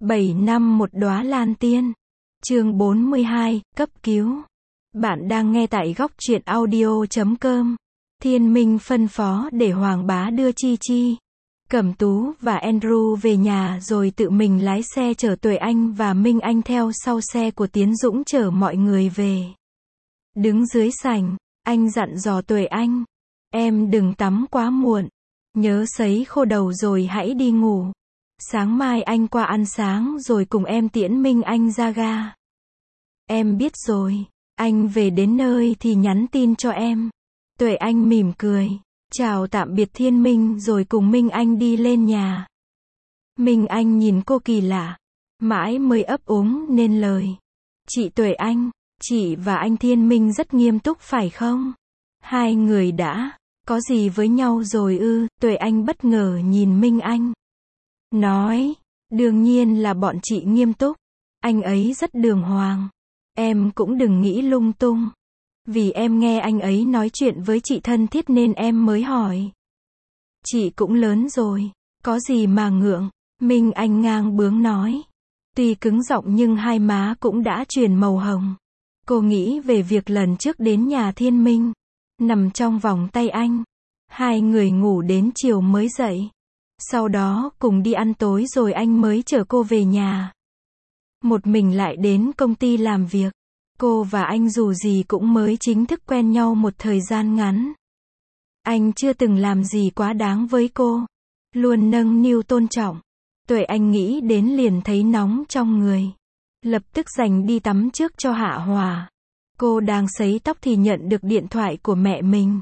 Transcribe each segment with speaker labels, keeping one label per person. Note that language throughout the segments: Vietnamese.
Speaker 1: 7 năm một đóa lan tiên. Chương 42, cấp cứu. Bạn đang nghe tại góc truyện audio.com. Thiên Minh phân phó để Hoàng Bá đưa Chi Chi, Cẩm Tú và Andrew về nhà rồi tự mình lái xe chở Tuệ Anh và Minh Anh theo sau xe của Tiến Dũng chở mọi người về. Đứng dưới sảnh, anh dặn dò Tuệ Anh, em đừng tắm quá muộn, nhớ sấy khô đầu rồi hãy đi ngủ. Sáng mai anh qua ăn sáng rồi cùng em tiễn Minh Anh ra ga. Em biết rồi, anh về đến nơi thì nhắn tin cho em. Tuệ Anh mỉm cười, chào tạm biệt Thiên Minh rồi cùng Minh Anh đi lên nhà. Minh Anh nhìn cô kỳ lạ, mãi mới ấp úng nên lời. Chị Tuệ Anh, chị và anh Thiên Minh rất nghiêm túc phải không? Hai người đã có gì với nhau rồi ư? Tuệ Anh bất ngờ nhìn Minh Anh, nói, đương nhiên là bọn chị nghiêm túc. Anh ấy rất đường hoàng. Em cũng đừng nghĩ lung tung. Vì em nghe anh ấy nói chuyện với chị thân thiết nên em mới hỏi. Chị cũng lớn rồi, có gì mà ngượng. Minh Anh ngang bướng nói. Tuy cứng giọng nhưng hai má cũng đã chuyển màu hồng. Cô nghĩ về việc lần trước đến nhà Thiên Minh, nằm trong vòng tay anh. Hai người ngủ đến chiều mới dậy. Sau đó cùng đi ăn tối rồi anh mới chở cô về nhà. Một mình lại đến công ty làm việc. Cô và anh dù gì cũng mới chính thức quen nhau một thời gian ngắn. Anh chưa từng làm gì quá đáng với cô. Luôn nâng niu tôn trọng. Tuệ Anh nghĩ đến liền thấy nóng trong người. Lập tức giành đi tắm trước cho hạ hòa. Cô đang sấy tóc thì nhận được điện thoại của mẹ mình.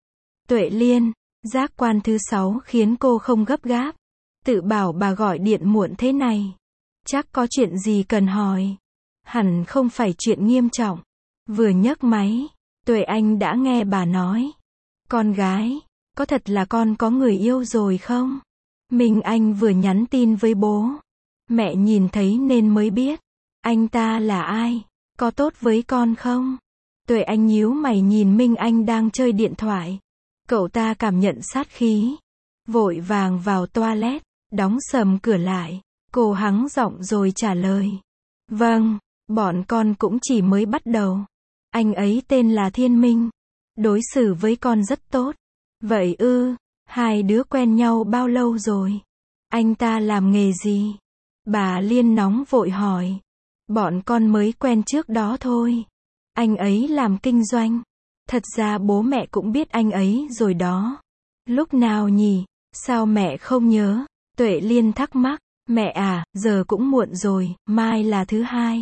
Speaker 1: Tuệ Liên, giác quan thứ 6 khiến cô không gấp gáp. Tự bảo bà gọi điện muộn thế này. Chắc có chuyện gì cần hỏi. Hẳn không phải chuyện nghiêm trọng. Vừa nhấc máy, Tuệ Anh đã nghe bà nói. Con gái, có thật là con có người yêu rồi không? Minh Anh vừa nhắn tin với bố. Mẹ nhìn thấy nên mới biết. Anh ta là ai? Có tốt với con không? Tuệ Anh nhíu mày nhìn Minh Anh đang chơi điện thoại. Cậu ta cảm nhận sát khí. Vội vàng vào toilet, đóng sầm cửa lại. Cô hắng giọng rồi trả lời. Vâng, bọn con cũng chỉ mới bắt đầu. Anh ấy tên là Thiên Minh. Đối xử với con rất tốt. Vậy ư, hai đứa quen nhau bao lâu rồi? Anh ta làm nghề gì? Bà Liên nóng vội hỏi. Bọn con mới quen trước đó thôi. Anh ấy làm kinh doanh. Thật ra bố mẹ cũng biết anh ấy rồi đó. Lúc nào nhỉ? Sao mẹ không nhớ? Tuệ Liên thắc mắc. Mẹ à, giờ cũng muộn rồi, mai là thứ hai.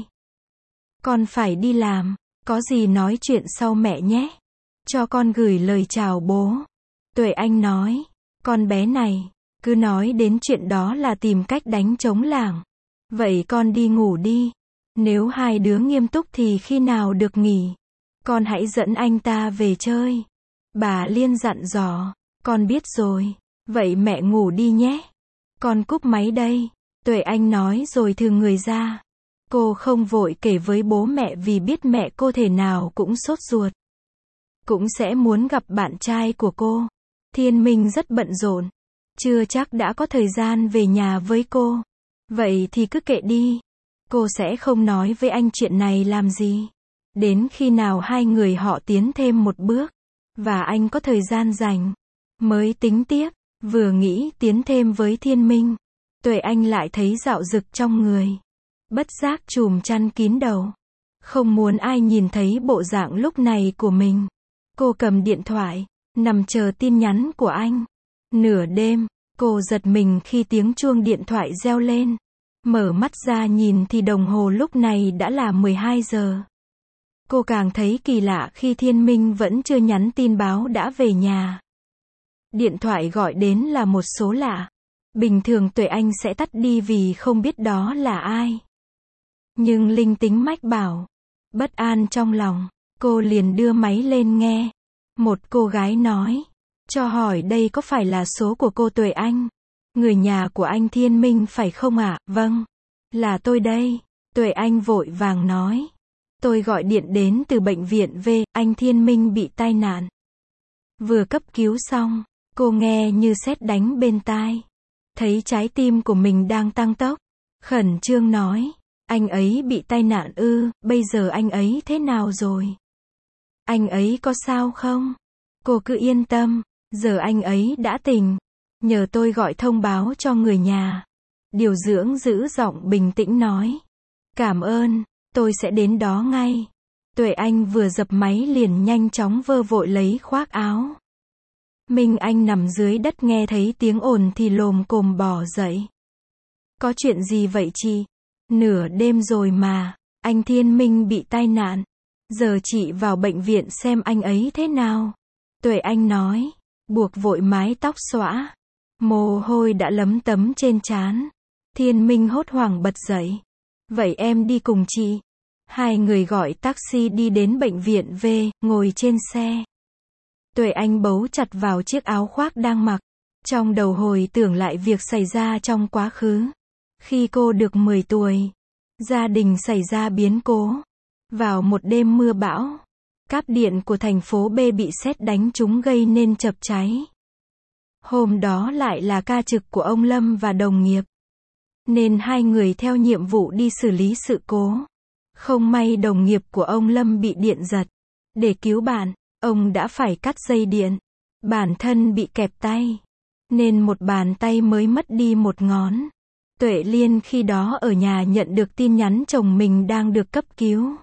Speaker 1: Con phải đi làm, có gì nói chuyện sau mẹ nhé. Cho con gửi lời chào bố. Tuệ Anh nói, con bé này, cứ nói đến chuyện đó là tìm cách đánh trống lảng. Vậy con đi ngủ đi. Nếu hai đứa nghiêm túc thì khi nào được nghỉ, con hãy dẫn anh ta về chơi. Bà Liên dặn dò, con biết rồi. Vậy mẹ ngủ đi nhé. Con cúp máy đây. Tuệ Anh nói rồi thừ người ra. Cô không vội kể với bố mẹ vì biết mẹ cô thể nào cũng sốt ruột. Cũng sẽ muốn gặp bạn trai của cô. Thiên Minh rất bận rộn. Chưa chắc đã có thời gian về nhà với cô. Vậy thì cứ kệ đi. Cô sẽ không nói với anh chuyện này làm gì. Đến khi nào hai người họ tiến thêm một bước, và anh có thời gian rảnh, mới tính tiếp. Vừa nghĩ tiến thêm với Thiên Minh, Tuệ Anh lại thấy dạo dực trong người. Bất giác chùm chăn kín đầu. Không muốn ai nhìn thấy bộ dạng lúc này của mình. Cô cầm điện thoại, nằm chờ tin nhắn của anh. Nửa đêm, cô giật mình khi tiếng chuông điện thoại reo lên. Mở mắt ra nhìn thì đồng hồ lúc này đã là 12 giờ. Cô càng thấy kỳ lạ khi Thiên Minh vẫn chưa nhắn tin báo đã về nhà. Điện thoại gọi đến là một số lạ. Bình thường Tuệ Anh sẽ tắt đi vì không biết đó là ai. Nhưng linh tính mách bảo. Bất an trong lòng, cô liền đưa máy lên nghe. Một cô gái nói. Cho hỏi đây có phải là số của cô Tuệ Anh? Người nhà của anh Thiên Minh phải không ạ? Vâng, là tôi đây. Tuệ Anh vội vàng nói. Tôi gọi điện đến từ bệnh viện V, anh Thiên Minh bị tai nạn. Vừa cấp cứu xong, cô nghe như sét đánh bên tai. Thấy trái tim của mình đang tăng tốc. khẩn trương nói. Anh ấy bị tai nạn ư, bây giờ anh ấy thế nào rồi? Anh ấy có sao không? Cô cứ yên tâm, giờ anh ấy đã tỉnh. Nhờ tôi gọi thông báo cho người nhà. Điều dưỡng giữ giọng bình tĩnh nói. Cảm ơn, tôi sẽ đến đó ngay. Tuệ Anh vừa dập máy liền nhanh chóng vơ vội lấy khoác áo. Minh Anh nằm dưới đất nghe thấy tiếng ồn thì lồm cồm bò dậy. Có chuyện gì vậy chị? Nửa đêm rồi mà, anh Thiên Minh bị tai nạn. Giờ chị vào bệnh viện xem anh ấy thế nào. Tuệ Anh nói, buộc vội mái tóc xõa. Mồ hôi đã lấm tấm trên trán. Thiên Minh hốt hoảng bật dậy. Vậy em đi cùng chị. Hai người gọi taxi đi đến bệnh viện về, ngồi trên xe. Tuệ Anh bấu chặt vào chiếc áo khoác đang mặc. Trong đầu hồi tưởng lại việc xảy ra trong quá khứ. Khi cô được 10 tuổi, gia đình xảy ra biến cố. Vào một đêm mưa bão, cáp điện của thành phố B bị sét đánh trúng gây nên chập cháy. Hôm đó lại là ca trực của ông Lâm và đồng nghiệp. Nên hai người theo nhiệm vụ đi xử lý sự cố. Không may đồng nghiệp của ông Lâm bị điện giật. Để cứu bạn, ông đã phải cắt dây điện. Bản thân bị kẹp tay. Nên một bàn tay mới mất đi một ngón. Tuệ Liên khi đó ở nhà nhận được tin nhắn chồng mình đang được cấp cứu.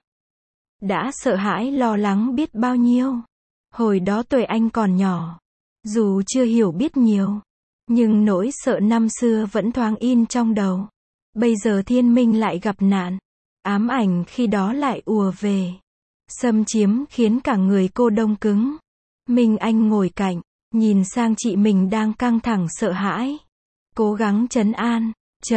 Speaker 1: Đã sợ hãi lo lắng biết bao nhiêu. Hồi đó Tuệ Anh còn nhỏ. Dù chưa hiểu biết nhiều. Nhưng nỗi sợ năm xưa vẫn thoáng in trong đầu. Bây giờ Thiên Minh lại gặp nạn. Ám ảnh khi đó lại ùa về. Xâm chiếm khiến cả người cô đông cứng. Minh Anh ngồi cạnh, nhìn sang chị mình đang căng thẳng sợ hãi. Cố gắng trấn an.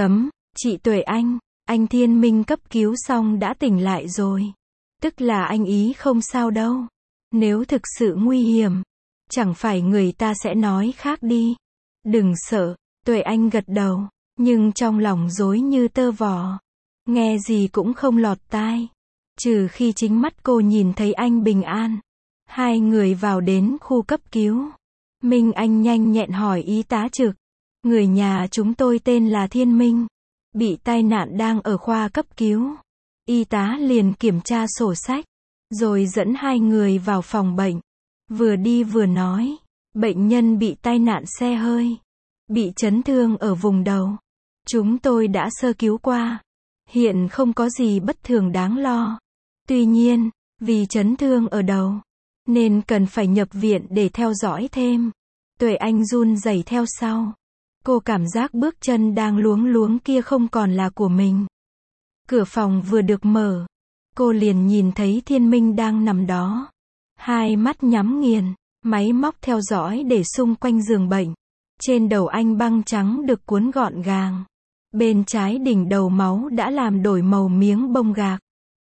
Speaker 1: Chị Tuệ anh Thiên Minh cấp cứu xong đã tỉnh lại rồi. Tức là anh ý không sao đâu. Nếu thực sự nguy hiểm, chẳng phải người ta sẽ nói khác đi. Đừng sợ, Tuệ Anh gật đầu, nhưng trong lòng rối như tơ vò. Nghe gì cũng không lọt tai. Trừ khi chính mắt cô nhìn thấy anh bình an. Hai người vào đến khu cấp cứu. Minh Anh nhanh nhẹn hỏi y tá trực. Người nhà chúng tôi tên là Thiên Minh. Bị tai nạn đang ở khoa cấp cứu. Y tá liền kiểm tra sổ sách. Rồi dẫn hai người vào phòng bệnh. Vừa đi vừa nói. Bệnh nhân bị tai nạn xe hơi. Bị chấn thương ở vùng đầu. Chúng tôi đã sơ cứu qua. Hiện không có gì bất thường đáng lo. Tuy nhiên, vì chấn thương ở đầu, nên cần phải nhập viện để theo dõi thêm. Tuệ Anh run rẩy theo sau. Cô cảm giác bước chân đang luống luống kia không còn là của mình. Cửa phòng vừa được mở. Cô liền nhìn thấy Thiên Minh đang nằm đó. Hai mắt nhắm nghiền, máy móc theo dõi để xung quanh giường bệnh. Trên đầu anh băng trắng được cuốn gọn gàng. Bên trái đỉnh đầu máu đã làm đổi màu miếng bông gạc.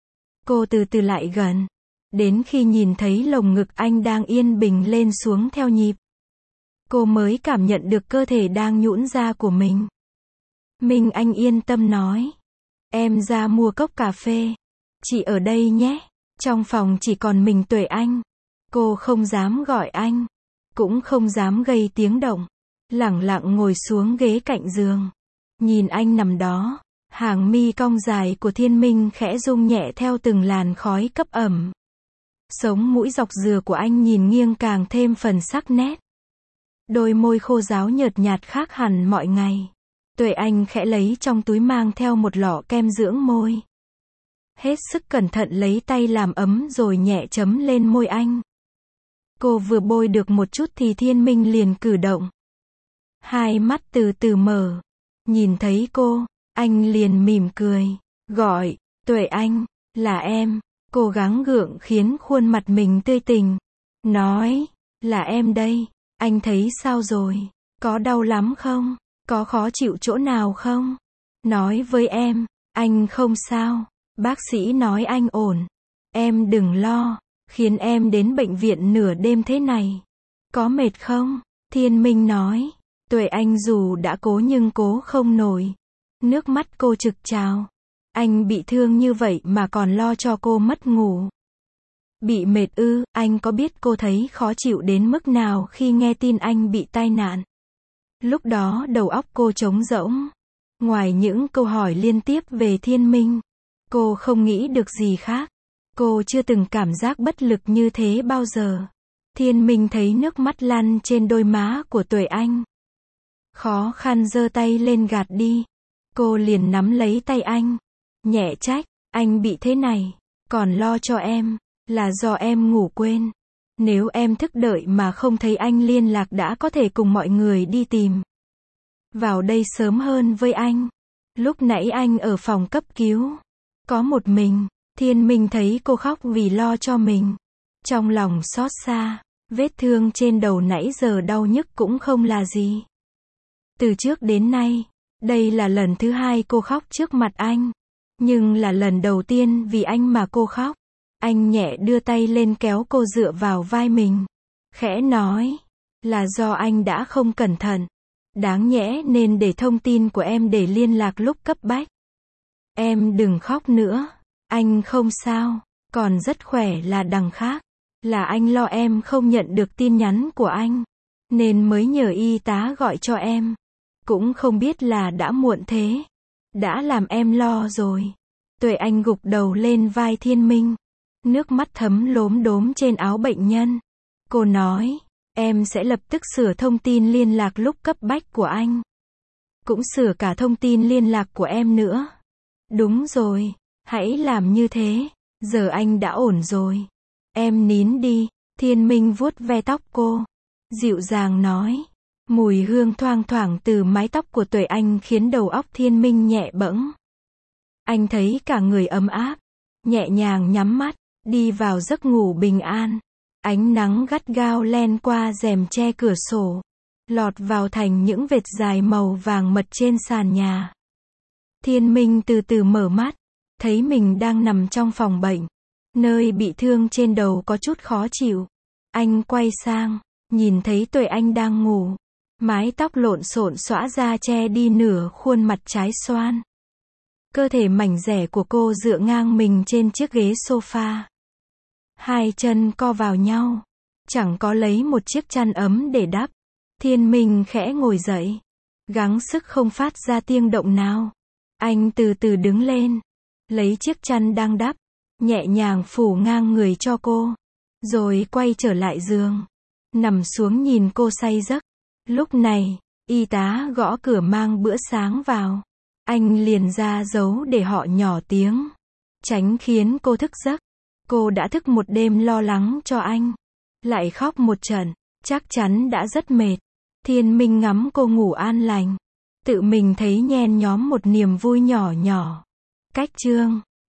Speaker 1: Cô từ từ lại gần. Đến khi nhìn thấy lồng ngực anh đang yên bình lên xuống theo nhịp. Cô mới cảm nhận được cơ thể đang nhũn ra của mình. Minh Anh yên tâm nói. Em ra mua cốc cà phê. Chị ở đây nhé. Trong phòng chỉ còn mình Tuệ Anh. Cô không dám gọi anh. Cũng không dám gây tiếng động. Lẳng lặng ngồi xuống ghế cạnh giường. Nhìn anh nằm đó. Hàng mi cong dài của Thiên Minh khẽ rung nhẹ theo từng làn khói cấp ẩm. Sống mũi dọc dừa của anh nhìn nghiêng càng thêm phần sắc nét. Đôi môi khô ráo nhợt nhạt khác hẳn mọi ngày. Tuệ Anh khẽ lấy trong túi mang theo một lọ kem dưỡng môi. Hết sức cẩn thận lấy tay làm ấm rồi nhẹ chấm lên môi anh. Cô vừa bôi được một chút thì Thiên Minh liền cử động. Hai mắt từ từ mở. Nhìn thấy cô, anh liền mỉm cười. Gọi, Tuệ Anh, là em. Cố gắng gượng khiến khuôn mặt mình tươi tỉnh. Nói, là em đây. Anh thấy sao rồi? Có đau lắm không? Có khó chịu chỗ nào không? Nói với em, anh không sao. Bác sĩ nói anh ổn. Em đừng lo, khiến em đến bệnh viện nửa đêm thế này. Có mệt không? Thiên Minh nói. Tuệ Anh dù đã cố nhưng cố không nổi. Nước mắt cô trực trào. Anh bị thương như vậy mà còn lo cho cô mất ngủ. Bị mệt ư? Anh có biết cô thấy khó chịu đến mức nào khi nghe tin anh bị tai nạn? Lúc đó đầu óc cô trống rỗng. Ngoài những câu hỏi liên tiếp về Thiên Minh, cô không nghĩ được gì khác. Cô chưa từng cảm giác bất lực như thế bao giờ. Thiên Minh thấy nước mắt lăn trên đôi má của Tuệ Anh. Khó khăn giơ tay lên gạt đi. Cô liền nắm lấy tay anh. Nhẹ trách, anh bị thế này, còn lo cho em, là do em ngủ quên. Nếu em thức đợi mà không thấy anh liên lạc đã có thể cùng mọi người đi tìm vào đây sớm hơn với anh. Lúc nãy anh ở phòng cấp cứu, có một mình. Thiên Minh thấy cô khóc vì lo cho mình. Trong lòng xót xa, vết thương trên đầu nãy giờ đau nhức cũng không là gì. Từ trước đến nay, đây là lần thứ hai cô khóc trước mặt anh. Nhưng là lần đầu tiên vì anh mà cô khóc. Anh nhẹ đưa tay lên kéo cô dựa vào vai mình. Khẽ nói, là do anh đã không cẩn thận. Đáng nhẽ nên để thông tin của em để liên lạc lúc cấp bách. Em đừng khóc nữa. Anh không sao, còn rất khỏe là đằng khác. Là anh lo em không nhận được tin nhắn của anh, nên mới nhờ y tá gọi cho em. Cũng không biết là đã muộn thế. Đã làm em lo rồi. Tuệ Anh gục đầu lên vai Thiên Minh. Nước mắt thấm lốm đốm trên áo bệnh nhân. Cô nói, em sẽ lập tức sửa thông tin liên lạc lúc cấp bách của anh. Cũng sửa cả thông tin liên lạc của em nữa. Đúng rồi, hãy làm như thế. Giờ anh đã ổn rồi. Em nín đi. Thiên Minh vuốt ve tóc cô. Dịu dàng nói. Mùi hương thoang thoảng từ mái tóc của Tuệ Anh khiến đầu óc Thiên Minh nhẹ bẫng. Anh thấy cả người ấm áp. Nhẹ nhàng nhắm mắt, đi vào giấc ngủ bình an. Ánh nắng gắt gao len qua rèm che cửa sổ, lọt vào thành những vệt dài màu vàng mật trên sàn nhà. Thiên Minh từ từ mở mắt, thấy mình đang nằm trong phòng bệnh. Nơi bị thương trên đầu có chút khó chịu. Anh quay sang, nhìn thấy Tuệ Anh đang ngủ. Mái tóc lộn xộn xõa ra che đi nửa khuôn mặt trái xoan. Cơ thể mảnh dẻ của cô dựa ngang mình trên chiếc ghế sofa. Hai chân co vào nhau. Chẳng có lấy một chiếc chăn ấm để đắp. Thiên Minh khẽ ngồi dậy. Gắng sức không phát ra tiếng động nào. Anh từ từ đứng lên. Lấy chiếc chăn đang đắp. Nhẹ nhàng phủ ngang người cho cô. Rồi quay trở lại giường. Nằm xuống nhìn cô say giấc. Lúc này, y tá gõ cửa mang bữa sáng vào. Anh liền ra dấu để họ nhỏ tiếng. Tránh khiến cô thức giấc. Cô đã thức một đêm lo lắng cho anh. Lại khóc một trận. Chắc chắn đã rất mệt. Thiên Minh ngắm cô ngủ an lành. Tự mình thấy nhen nhóm một niềm vui nhỏ nhỏ. Cách chương